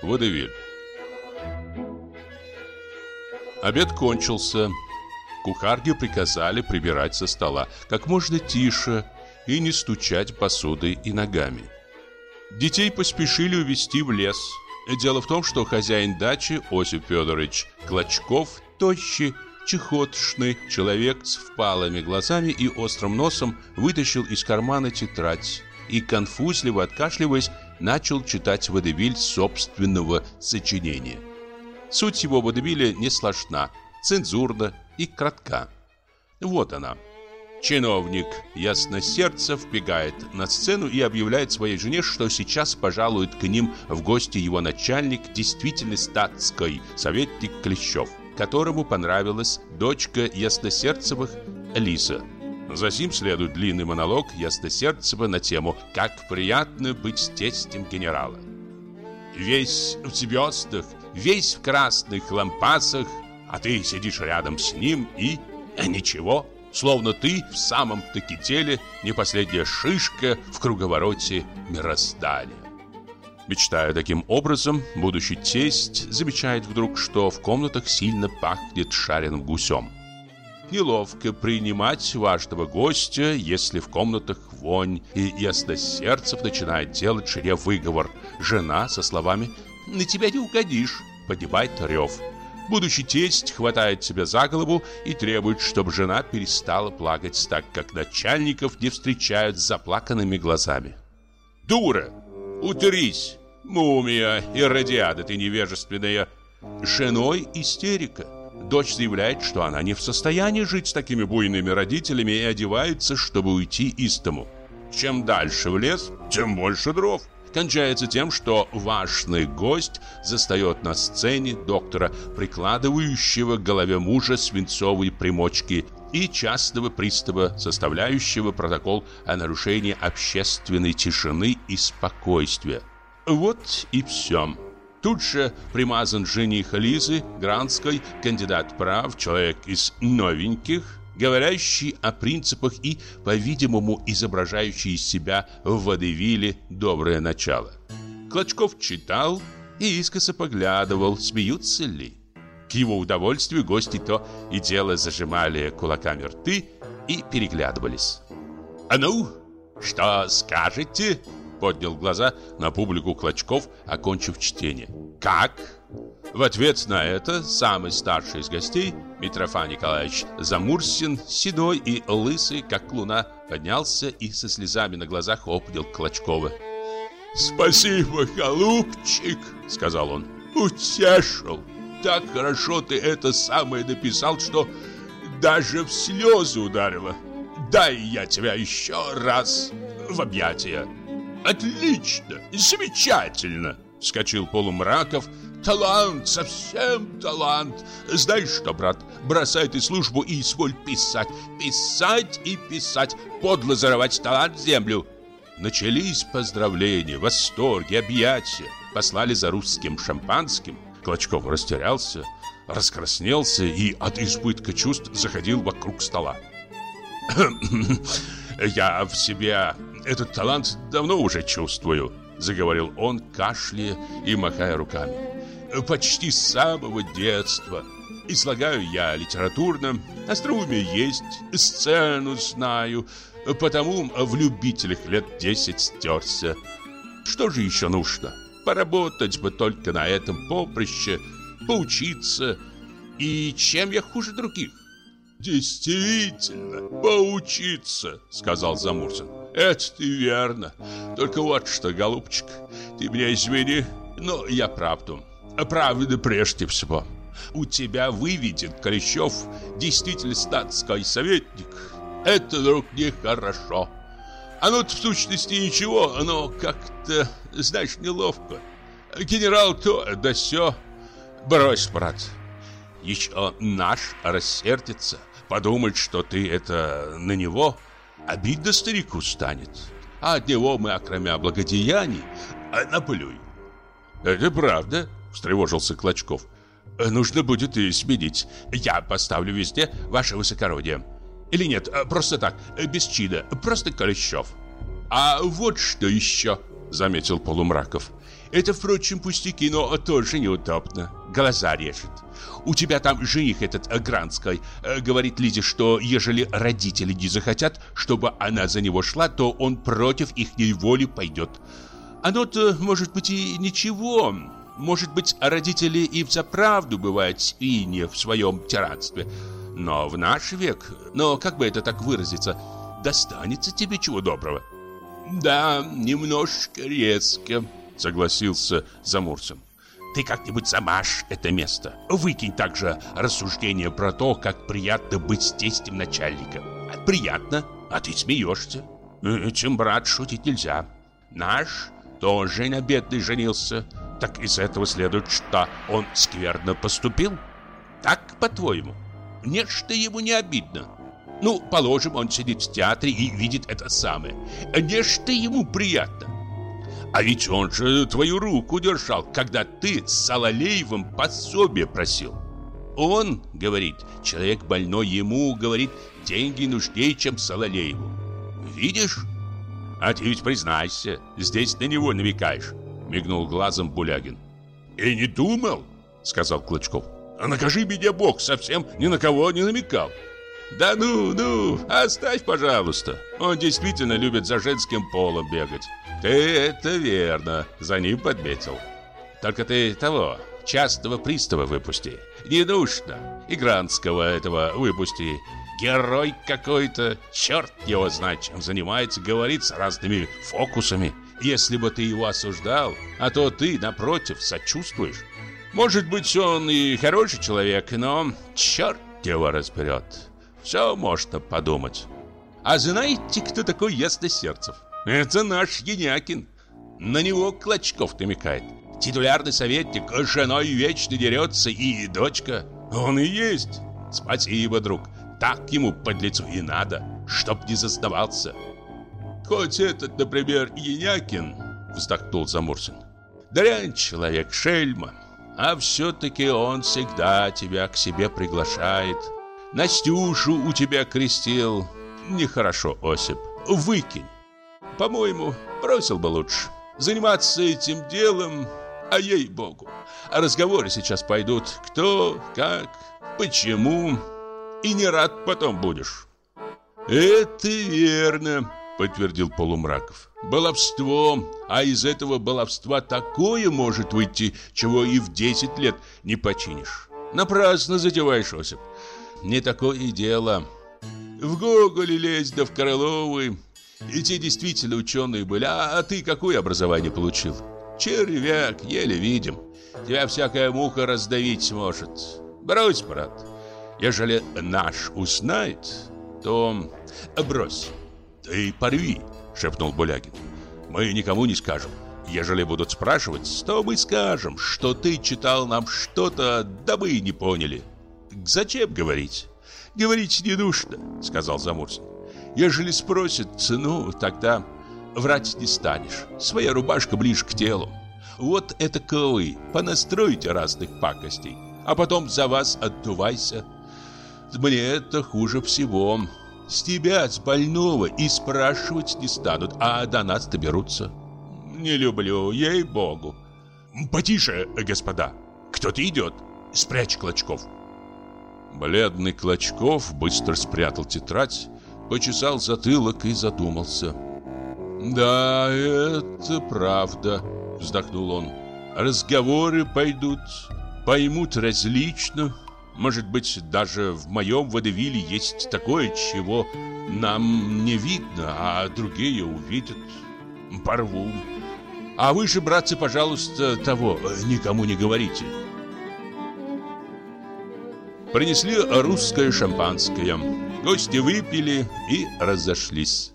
Водевиль. Обед кончился. Кухарке приказали прибирать со стола как можно тише и не стучать посудой и ногами. Детей поспешили увезти в лес. Дело в том, что хозяин дачи Осип Федорович Клочков, тощий, чехотшный человек с впалыми глазами и острым носом, вытащил из кармана тетрадь и, конфузливо откашливаясь, начал читать водевиль собственного сочинения. Суть его водевиля не сложна, цензурна и кратка. Вот она. Чиновник Ясносердцев вбегает на сцену и объявляет своей жене, что сейчас пожалует к ним в гости его начальник, действительно статский советник Клещев, которому понравилась дочка Ясносердцевых Лиса. Затем следует длинный монолог Ясносердцева на тему «Как приятно быть тестем генерала». Весь в звездах, весь в красных лампасах, а ты сидишь рядом с ним и ничего, словно ты в самом-таки деле не последняя шишка в круговороте мироздания. Мечтая таким образом, будущий тесть замечает вдруг, что в комнатах сильно пахнет жареным гусем. Неловко принимать важного гостя, если в комнатах вонь, и Ясносердцев начинает делать жене выговор. Жена со словами «На тебя не угодишь» поднимает рев. Будущий тесть хватает себя за голову и требует, чтобы жена перестала плакать, так как начальников не встречают с заплаканными глазами. «Дура! Утрись! Мумия и радиада ты невежественная!» Женой истерика. Дочь заявляет, что она не в состоянии жить с такими буйными родителями и одевается, чтобы уйти из дому. Чем дальше в лес, тем больше дров. Кончается тем, что важный гость застает на сцене доктора, прикладывающего к голове мужа свинцовые примочки, и частного пристава, составляющего протокол о нарушении общественной тишины и спокойствия. Вот и все. Тут же примазан жених Лизы Гранской, кандидат прав, человек из новеньких, говорящий о принципах и, по-видимому, изображающий из себя в водевиле доброе начало. Клочков читал и искоса поглядывал, смеются ли. К его удовольствию гости то и дело зажимали кулаками рты и переглядывались. «А ну, что скажете?» Поднял глаза на публику Клочков, окончив чтение. «Как?» В ответ на это самый старший из гостей, Митрофан Николаевич Замурсин, седой и лысый, как луна, поднялся и со слезами на глазах обнял Клочкова. «Спасибо, голубчик», — сказал он, — «утешил. Так хорошо ты это самое написал, что даже в слезы ударило. Дай я тебя еще раз в объятия». «Отлично! Замечательно!» — вскочил Полумраков. «Талант, совсем талант! Знаешь что, брат, бросай ты службу и изволь писать. Писать и писать, подло зарывать талант в землю». Начались поздравления, восторги, объятия. Послали за русским шампанским. Клочков растерялся, раскраснелся и от избытка чувств заходил вокруг стола. «Я в себе этот талант давно уже чувствую», — заговорил он, кашляя и махая руками. «Почти с самого детства. Излагаю я литературно, остроумие есть, сцену знаю, потому в любителях лет 10 стерся. Что же еще нужно? Поработать бы только на этом поприще, поучиться. И чем я хуже других?» «Действительно, поучиться», — сказал Замурзин. «Это ты верно. Только вот что, голубчик, ты меня извини, но я правду. Правда прежде всего. У тебя выведен Клещев, действительно статский советник. Это, друг, нехорошо. Оно-то в сущности ничего, но как-то, знаешь, неловко. Генерал то да сё. Брось, брат. Еще наш рассердится, подумает, что ты это на него. Обидно старику станет. А от него мы, окромя благодеяний, наплюй». «Это правда», — встревожился Клочков. «Нужно будет и сменить. Я поставлю везде ваше высокородие. Или нет, просто так, без чина, просто Клещев». «А вот что еще», — заметил Полумраков. Это, впрочем, пустяки, но тоже неудобно. Глаза режет. У тебя там жених этот Гранской говорит Лизе, что ежели родители не захотят, чтобы она за него шла, то он против ихней воли пойдет. Оно-то, может быть, и ничего. Может быть, родители и взаправду бывают свиньи в своем тиранстве. Но в наш век, как бы это так выразиться, достанется тебе чего доброго. Да, немножко резко, согласился Замурзин. Ты как-нибудь замажь это место. Выкинь также рассуждение про то, как приятно быть тестем начальника. Приятно, а ты смеешься. Этим, брат, шутить нельзя. Наш тоже на бедный женился. Так из этого следует, что он скверно поступил? Так, по-твоему? Нечто ему не обидно. Положим, он сидит в театре и видит это самое. Нечто ему приятно. А ведь он же твою руку держал, когда ты с Соловеевым пособие просил. Он, говорит, человек больной, ему, говорит, деньги нужнее, чем Соловееву. Видишь? А ты ведь признайся, здесь на него намекаешь, мигнул глазом Булягин. И не думал, сказал Клычков. А накажи меня Бог, совсем ни на кого не намекал. Да ну, оставь, пожалуйста. Он действительно любит за женским полом бегать. Ты это верно, за ним подметил. Только ты того, частного пристава выпусти. Не нужно. И Гранского этого выпусти. Герой какой-то, черт его знает, чем занимается, говорит с разными фокусами. Если бы ты его осуждал, а то ты, напротив, сочувствуешь. Может быть, он и хороший человек, но черт его разберет. Все можно подумать. А знаете, кто такой Ясносердцев? Это наш Енякин. На него Клочков намекает. Титулярный советник, с женой вечно дерется, и дочка. Он и есть. Спасибо, друг. Так ему подлецу и надо, чтоб не зазнавался. Хоть этот, например, Енякин, вздохнул Замурзин. Дрянь человек, шельма. А все-таки он всегда тебя к себе приглашает. Настюшу у тебя крестил. Нехорошо, Осип. Выкинь. По-моему, бросил бы лучше. Заниматься этим делом, а ей-богу. А разговоры сейчас пойдут кто, как, почему. И не рад потом будешь. Это верно, подтвердил Полумраков. Баловство, а из этого баловства такое может выйти, чего и в 10 лет не починишь. Напрасно затеваешь, Осип. Не такое дело. В Гоголе лезь, да в Короловы. И те действительно ученые были. А ты какое образование получил? Червяк, еле видим. Тебя всякая муха раздавить может. Брось, брат. Ежели наш узнает, то брось. Ты порви, шепнул Булягин. Мы никому не скажем. Ежели будут спрашивать, то мы скажем, что ты читал нам что-то, да мы не поняли. Зачем говорить? Говорить не нужно, сказал Замурзин. Ежели спросят, тогда врать не станешь. Своя рубашка ближе к телу. Вот это вы понастроите разных пакостей, а потом за вас отдувайся. Мне это хуже всего. С тебя, с больного, и спрашивать не станут, а до нас доберутся. Не люблю, ей-богу. Потише, господа. Кто-то идет. Спрячь Клочков. Бледный Клочков быстро спрятал тетрадь, почесал затылок и задумался. «Да, это правда», — вздохнул он. «Разговоры пойдут, поймут различно. Может быть, даже в моем водевиле есть такое, чего нам не видно, а другие увидят. Порву. А вы же, братцы, пожалуйста, того никому не говорите». Принесли русское шампанское. Гости выпили и разошлись.